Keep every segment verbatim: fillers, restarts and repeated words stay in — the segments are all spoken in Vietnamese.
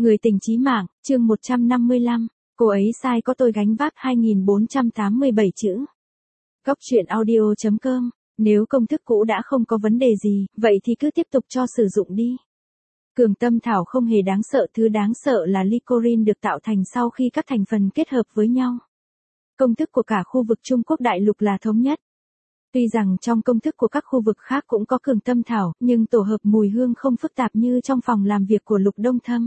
Người tình chí mạng, chương một trăm năm mươi lăm, cô ấy sai có tôi gánh vác hai nghìn bốn trăm tám mươi bảy chữ. Góc truyện audio chấm com, nếu công thức cũ đã không có vấn đề gì, vậy thì cứ tiếp tục cho sử dụng đi. Cường tâm thảo không hề đáng sợ, thứ đáng sợ là lycorin được tạo thành sau khi các thành phần kết hợp với nhau. Công thức của cả khu vực Trung Quốc đại lục là thống nhất. Tuy rằng trong công thức của các khu vực khác cũng có cường tâm thảo, nhưng tổ hợp mùi hương không phức tạp như trong phòng làm việc của Lục Đông Thâm.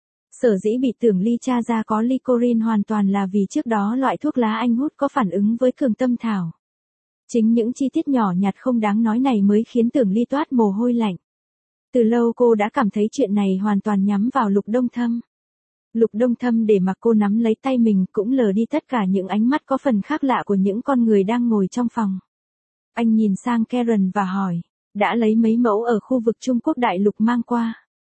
Sở dĩ bị Tưởng Ly tra ra có lycorin hoàn toàn là vì trước đó loại thuốc lá anh hút có phản ứng với cường tâm thảo. Chính những chi tiết nhỏ nhặt không đáng nói này mới khiến Tưởng Ly toát mồ hôi lạnh. Từ lâu cô đã cảm thấy chuyện này hoàn toàn nhắm vào Lục Đông Thâm. Lục Đông Thâm để mặc cô nắm lấy tay mình cũng lờ đi tất cả những ánh mắt có phần khác lạ của những con người đang ngồi trong phòng. Anh nhìn sang Karen và hỏi, đã lấy mấy mẫu ở khu vực Trung Quốc đại lục mang qua?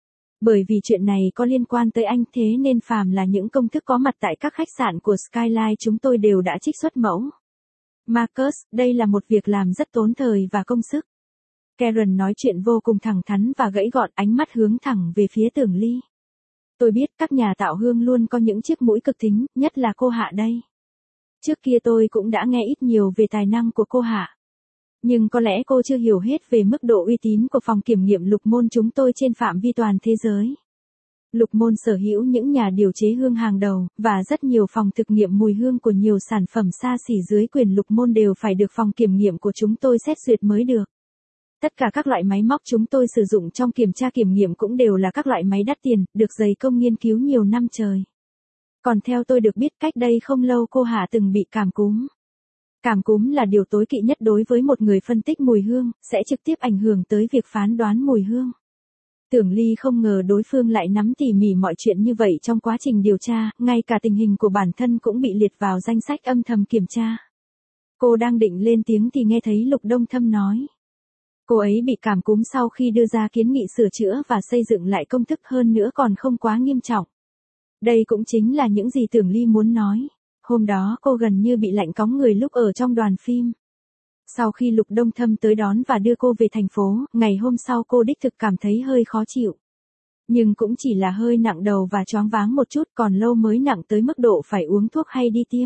Bởi vì chuyện này có liên quan tới anh thế nên phàm là những công thức có mặt tại các khách sạn của Skyline chúng tôi đều đã trích xuất mẫu. Marcus, đây là một việc làm rất tốn thời và công sức. Karen nói chuyện vô cùng thẳng thắn và gãy gọn, ánh mắt hướng thẳng về phía Tưởng Ly. Tôi biết các nhà tạo hương luôn có những chiếc mũi cực thính, nhất là cô Hạ đây. Trước kia tôi cũng đã nghe ít nhiều về tài năng của cô Hạ. Nhưng có lẽ cô chưa hiểu hết về mức độ uy tín của phòng kiểm nghiệm Lục Môn chúng tôi trên phạm vi toàn thế giới. Lục Môn sở hữu những nhà điều chế hương hàng đầu, và rất nhiều phòng thực nghiệm mùi hương của nhiều sản phẩm xa xỉ dưới quyền Lục Môn đều phải được phòng kiểm nghiệm của chúng tôi xét duyệt mới được. Tất cả các loại máy móc chúng tôi sử dụng trong kiểm tra kiểm nghiệm cũng đều là các loại máy đắt tiền, được dày công nghiên cứu nhiều năm trời. Còn theo tôi được biết cách đây không lâu cô Hạ từng bị cảm cúm. Cảm cúm là điều tối kỵ nhất đối với một người phân tích mùi hương, sẽ trực tiếp ảnh hưởng tới việc phán đoán mùi hương. Tưởng Ly không ngờ đối phương lại nắm tỉ mỉ mọi chuyện như vậy trong quá trình điều tra, ngay cả tình hình của bản thân cũng bị liệt vào danh sách âm thầm kiểm tra. Cô đang định lên tiếng thì nghe thấy Lục Đông Thâm nói. Cô ấy bị cảm cúm sau khi đưa ra kiến nghị sửa chữa và xây dựng lại công thức, hơn nữa còn không quá nghiêm trọng. Đây cũng chính là những gì Tưởng Ly muốn nói. Hôm đó cô gần như bị lạnh cóng người lúc ở trong đoàn phim. Sau khi Lục Đông Thâm tới đón và đưa cô về thành phố, ngày hôm sau cô đích thực cảm thấy hơi khó chịu. Nhưng cũng chỉ là hơi nặng đầu và choáng váng một chút, còn lâu mới nặng tới mức độ phải uống thuốc hay đi tiêm.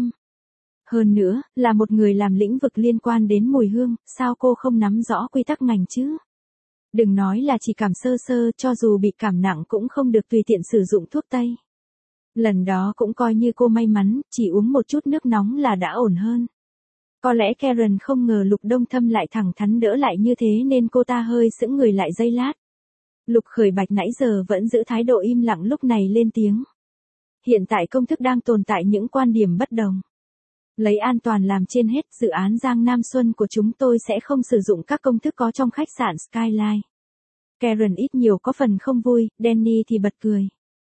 Hơn nữa, là một người làm lĩnh vực liên quan đến mùi hương, sao cô không nắm rõ quy tắc ngành chứ? Đừng nói là chỉ cảm sơ sơ, cho dù bị cảm nặng cũng không được tùy tiện sử dụng thuốc tây. Lần đó cũng coi như cô may mắn, chỉ uống một chút nước nóng là đã ổn hơn. Có lẽ Karen không ngờ Lục Đông Thâm lại thẳng thắn đỡ lại như thế nên cô ta hơi sững người lại giây lát. Lục Khởi Bạch nãy giờ vẫn giữ thái độ im lặng lúc này lên tiếng. Hiện tại công thức đang tồn tại những quan điểm bất đồng. Lấy an toàn làm trên hết, dự án Giang Nam Xuân của chúng tôi sẽ không sử dụng các công thức có trong khách sạn Skyline. Karen ít nhiều có phần không vui, Danny thì bật cười.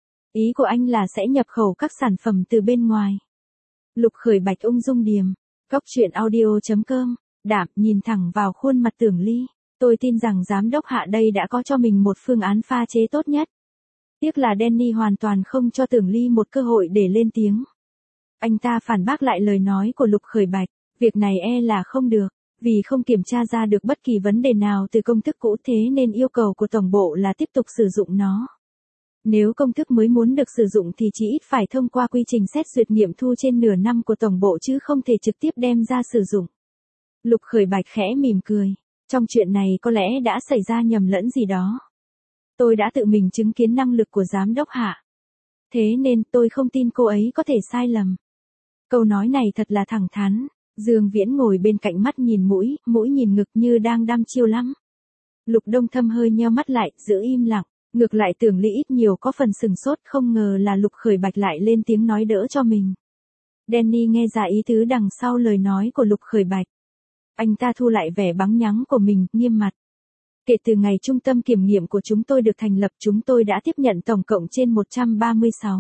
Ý của anh là sẽ nhập khẩu các sản phẩm từ bên ngoài. Lục Khởi Bạch ung dung điềm. Góc truyện audio chấm com, đạm nhìn thẳng vào khuôn mặt Tưởng Ly. Tôi tin rằng giám đốc Hạ đây đã có cho mình một phương án pha chế tốt nhất. Tiếc là Danny hoàn toàn không cho Tưởng Ly một cơ hội để lên tiếng. Anh ta phản bác lại lời nói của Lục Khởi Bạch. Việc này e là không được, vì không kiểm tra ra được bất kỳ vấn đề nào từ công thức cũ, thế nên yêu cầu của tổng bộ là tiếp tục sử dụng nó. Nếu công thức mới muốn được sử dụng thì chỉ ít phải thông qua quy trình xét duyệt nghiệm thu trên nửa năm của tổng bộ chứ không thể trực tiếp đem ra sử dụng. Lục Khởi Bạch khẽ mỉm cười. Trong chuyện này có lẽ đã xảy ra nhầm lẫn gì đó. Tôi đã tự mình chứng kiến năng lực của giám đốc Hạ. Thế nên tôi không tin cô ấy có thể sai lầm. Câu nói này thật là thẳng thắn. Dương Viễn ngồi bên cạnh mắt nhìn mũi, mũi nhìn ngực như đang đăm chiêu lắm. Lục Đông Thâm hơi nheo mắt lại, giữ im lặng. Ngược lại Tưởng Ly ít nhiều có phần sừng sốt, không ngờ là Lục Khởi Bạch lại lên tiếng nói đỡ cho mình. Danny nghe ra ý tứ đằng sau lời nói của Lục Khởi Bạch. Anh ta thu lại vẻ bắn nhắng của mình, nghiêm mặt. Kể từ ngày trung tâm kiểm nghiệm của chúng tôi được thành lập, chúng tôi đã tiếp nhận tổng cộng trên một trăm ba mươi sáu.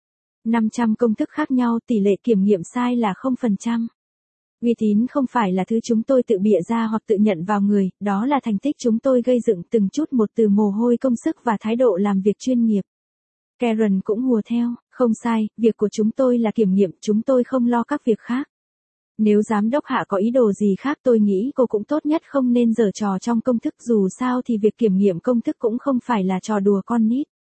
năm trăm công thức khác nhau, tỷ lệ kiểm nghiệm sai là không phần trăm. Uy tín không phải là thứ chúng tôi tự bịa ra hoặc tự nhận vào người, đó là thành tích chúng tôi gây dựng từng chút một từ mồ hôi công sức và thái độ làm việc chuyên nghiệp. Karen cũng hùa theo, không sai, việc của chúng tôi là kiểm nghiệm, chúng tôi không lo các việc khác. Nếu giám đốc Hạ có ý đồ gì khác tôi nghĩ cô cũng tốt nhất không nên giở trò trong công thức, dù sao thì việc kiểm nghiệm công thức cũng không phải là trò đùa con nít.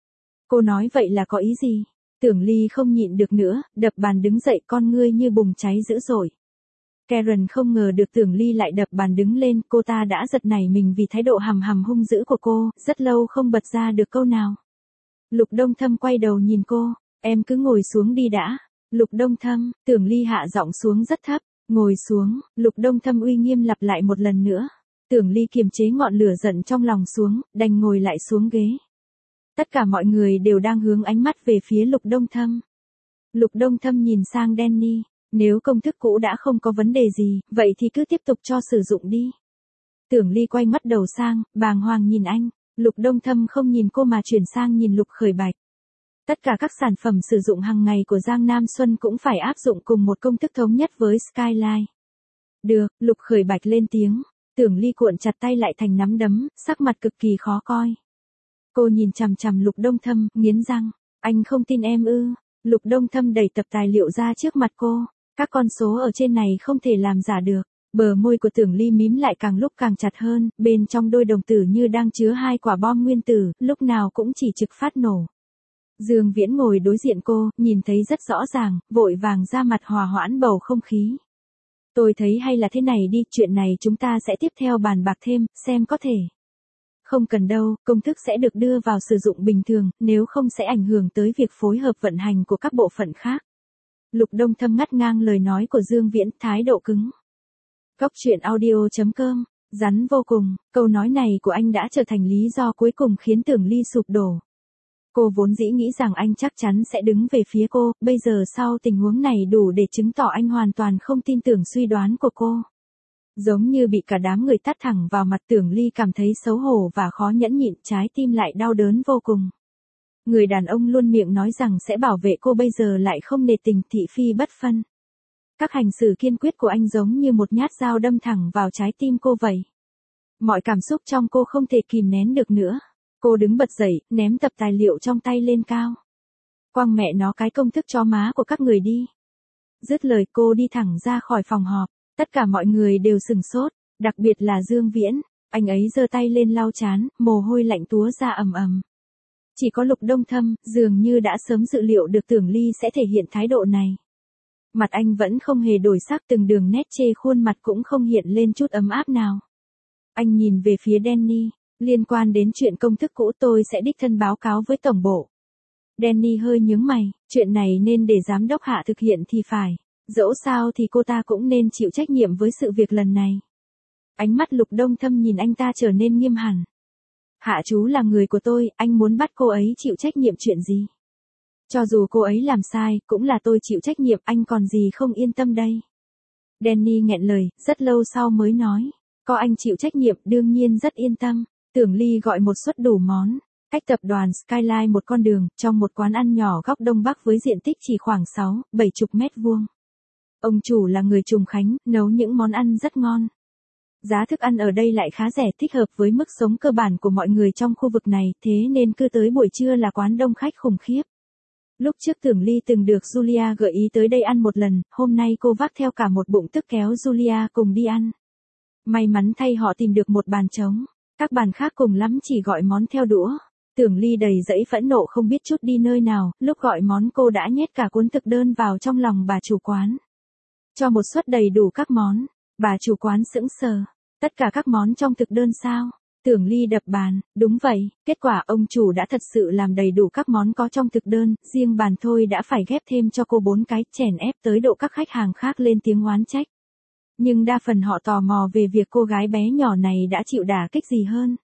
Cô nói vậy là có ý gì? Tưởng Ly không nhịn được nữa, đập bàn đứng dậy, con ngươi như bùng cháy dữ dội. Karen không ngờ được Tưởng Ly lại đập bàn đứng lên, cô ta đã giật nảy mình vì thái độ hầm hầm hung dữ của cô, rất lâu không bật ra được câu nào. Lục Đông Thâm quay đầu nhìn cô, em cứ ngồi xuống đi đã. Lục Đông Thâm, Tưởng Ly hạ giọng xuống rất thấp, ngồi xuống, Lục Đông Thâm uy nghiêm lặp lại một lần nữa. Tưởng Ly kiềm chế ngọn lửa giận trong lòng xuống, đành ngồi lại xuống ghế. Tất cả mọi người đều đang hướng ánh mắt về phía Lục Đông Thâm. Lục Đông Thâm nhìn sang Danny, nếu công thức cũ đã không có vấn đề gì, vậy thì cứ tiếp tục cho sử dụng đi. Tưởng Ly quay mắt đầu sang, bàng hoàng nhìn anh, Lục Đông Thâm không nhìn cô mà chuyển sang nhìn Lục Khởi Bạch. Tất cả các sản phẩm sử dụng hàng ngày của Giang Nam Xuân cũng phải áp dụng cùng một công thức thống nhất với Skyline. Được, Lục Khởi Bạch lên tiếng, Tưởng Ly cuộn chặt tay lại thành nắm đấm, sắc mặt cực kỳ khó coi. Cô nhìn chằm chằm Lục Đông Thâm, nghiến răng, anh không tin em ư? Lục Đông Thâm đẩy tập tài liệu ra trước mặt cô, các con số ở trên này không thể làm giả được. Bờ môi của Tưởng Ly mím lại càng lúc càng chặt hơn, bên trong đôi đồng tử như đang chứa hai quả bom nguyên tử, lúc nào cũng chỉ trực phát nổ. Dương Viễn ngồi đối diện cô, nhìn thấy rất rõ ràng, vội vàng ra mặt hòa hoãn bầu không khí. Tôi thấy hay là thế này đi, chuyện này chúng ta sẽ tiếp theo bàn bạc thêm, xem có thể. Không cần đâu, công thức sẽ được đưa vào sử dụng bình thường, nếu không sẽ ảnh hưởng tới việc phối hợp vận hành của các bộ phận khác. Lục Đông Thâm ngắt ngang lời nói của Dương Viễn, thái độ cứng. Cóc truyện audio chấm com, rắn vô cùng, câu nói này của anh đã trở thành lý do cuối cùng khiến Tưởng Ly sụp đổ. Cô vốn dĩ nghĩ rằng anh chắc chắn sẽ đứng về phía cô, bây giờ sau tình huống này đủ để chứng tỏ anh hoàn toàn không tin tưởng suy đoán của cô. Giống như bị cả đám người tát thẳng vào mặt, Tưởng Ly cảm thấy xấu hổ và khó nhẫn nhịn, trái tim lại đau đớn vô cùng. Người đàn ông luôn miệng nói rằng sẽ bảo vệ cô bây giờ lại không nể tình, thị phi bất phân. Các hành xử kiên quyết của anh giống như một nhát dao đâm thẳng vào trái tim cô vậy. Mọi cảm xúc trong cô không thể kìm nén được nữa. Cô đứng bật dậy, ném tập tài liệu trong tay lên cao. Quăng mẹ nó cái công thức chó má của các người đi. Dứt lời cô đi thẳng ra khỏi phòng họp. Tất cả mọi người đều sừng sốt, đặc biệt là Dương Viễn. Anh ấy giơ tay lên lau trán, mồ hôi lạnh túa ra ầm ầm. Chỉ có Lục Đông Thâm, dường như đã sớm dự liệu được Tưởng Ly sẽ thể hiện thái độ này. Mặt anh vẫn không hề đổi sắc, từng đường nét chê khuôn mặt cũng không hiện lên chút ấm áp nào. Anh nhìn về phía Danny, liên quan đến chuyện công thức cũ tôi sẽ đích thân báo cáo với tổng bộ. Danny hơi nhướng mày, chuyện này nên để giám đốc Hạ thực hiện thì phải, dẫu sao thì cô ta cũng nên chịu trách nhiệm với sự việc lần này. Ánh mắt Lục Đông Thâm nhìn anh ta trở nên nghiêm hẳn. Hạ chú là người của tôi, anh muốn bắt cô ấy chịu trách nhiệm chuyện gì? Cho dù cô ấy làm sai, cũng là tôi chịu trách nhiệm, anh còn gì không yên tâm đây. Danny nghẹn lời, rất lâu sau mới nói, có anh chịu trách nhiệm, đương nhiên rất yên tâm. Tưởng Ly gọi một suất đủ món, cách tập đoàn Skyline một con đường, trong một quán ăn nhỏ góc Đông Bắc với diện tích chỉ khoảng sáu, bảy chục mét vuông. Ông chủ là người Trùng Khánh, nấu những món ăn rất ngon. Giá thức ăn ở đây lại khá rẻ, thích hợp với mức sống cơ bản của mọi người trong khu vực này, thế nên cứ tới buổi trưa là quán đông khách khủng khiếp. Lúc trước Tưởng Ly từng được Julia gợi ý tới đây ăn một lần, hôm nay cô vác theo cả một bụng tức kéo Julia cùng đi ăn. May mắn thay họ tìm được một bàn trống, các bàn khác cùng lắm chỉ gọi món theo đũa. Tưởng Ly đầy dẫy phẫn nộ không biết chút đi nơi nào, lúc gọi món cô đã nhét cả cuốn thực đơn vào trong lòng bà chủ quán. Cho một suất đầy đủ các món, bà chủ quán sững sờ, tất cả các món trong thực đơn sao? Tưởng Ly đập bàn, đúng vậy, kết quả ông chủ đã thật sự làm đầy đủ các món có trong thực đơn, riêng bàn thôi đã phải ghép thêm cho cô bốn cái, chèn ép tới độ các khách hàng khác lên tiếng oán trách. Nhưng đa phần họ tò mò về việc cô gái bé nhỏ này đã chịu đả kích gì hơn.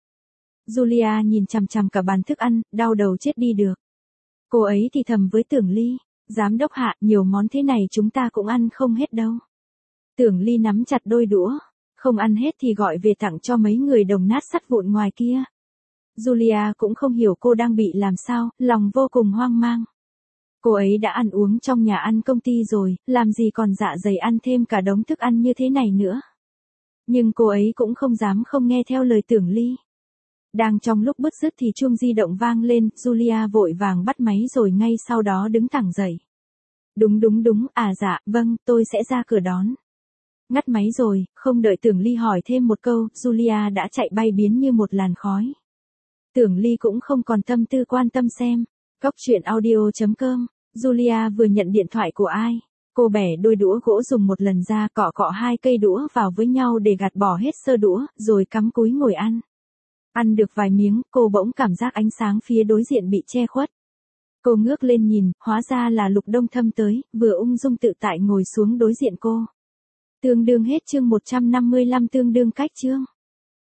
Julia nhìn chằm chằm cả bàn thức ăn, đau đầu chết đi được. Cô ấy thì thầm với Tưởng Ly, giám đốc Hạ, nhiều món thế này chúng ta cũng ăn không hết đâu. Tưởng Ly nắm chặt đôi đũa, không ăn hết thì gọi về tặng cho mấy người đồng nát sắt vụn ngoài kia. Julia cũng không hiểu cô đang bị làm sao, lòng vô cùng hoang mang. Cô ấy đã ăn uống trong nhà ăn công ty rồi, làm gì còn dạ dày ăn thêm cả đống thức ăn như thế này nữa. Nhưng cô ấy cũng không dám không nghe theo lời Tưởng Ly. Đang trong lúc bứt rứt thì chuông di động vang lên, Julia vội vàng bắt máy rồi ngay sau đó đứng thẳng dậy. Đúng đúng đúng, à dạ, vâng, tôi sẽ ra cửa đón. Ngắt máy rồi, không đợi Tưởng Ly hỏi thêm một câu, Julia đã chạy bay biến như một làn khói. Tưởng Ly cũng không còn tâm tư quan tâm xem Cóc truyện audio chấm com, Julia vừa nhận điện thoại của ai? Cô bẻ đôi đũa gỗ dùng một lần ra, cọ cọ hai cây đũa vào với nhau để gạt bỏ hết sơ đũa, rồi cắm cúi ngồi ăn. Ăn được vài miếng, cô bỗng cảm giác ánh sáng phía đối diện bị che khuất. Cô ngước lên nhìn, hóa ra là Lục Đông Thâm tới, vừa ung dung tự tại ngồi xuống đối diện cô. Tương đương hết chương một trăm năm mươi lăm, tương đương cách chương.